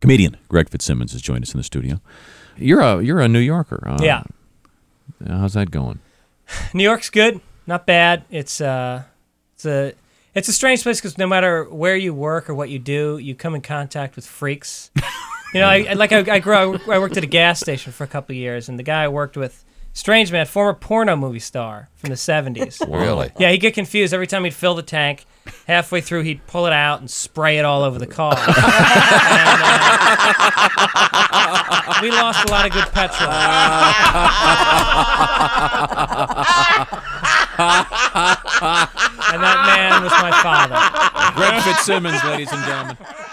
Comedian Greg Fitzsimmons has joined us in the studio. You're a New Yorker. Yeah. How's that going? New York's good, not bad. It's a strange place because no matter where you work or what you do, you come in contact with freaks. I worked at a gas station for a couple of years, and the guy I worked with, strange man, former porno movie star from the 70s. Really? Yeah, he'd get confused every time he'd fill the tank. Halfway through, he'd pull it out and spray it all over the car. And, we lost a lot of good petrol. And that man was my father. Greg Fitzsimmons, ladies and gentlemen.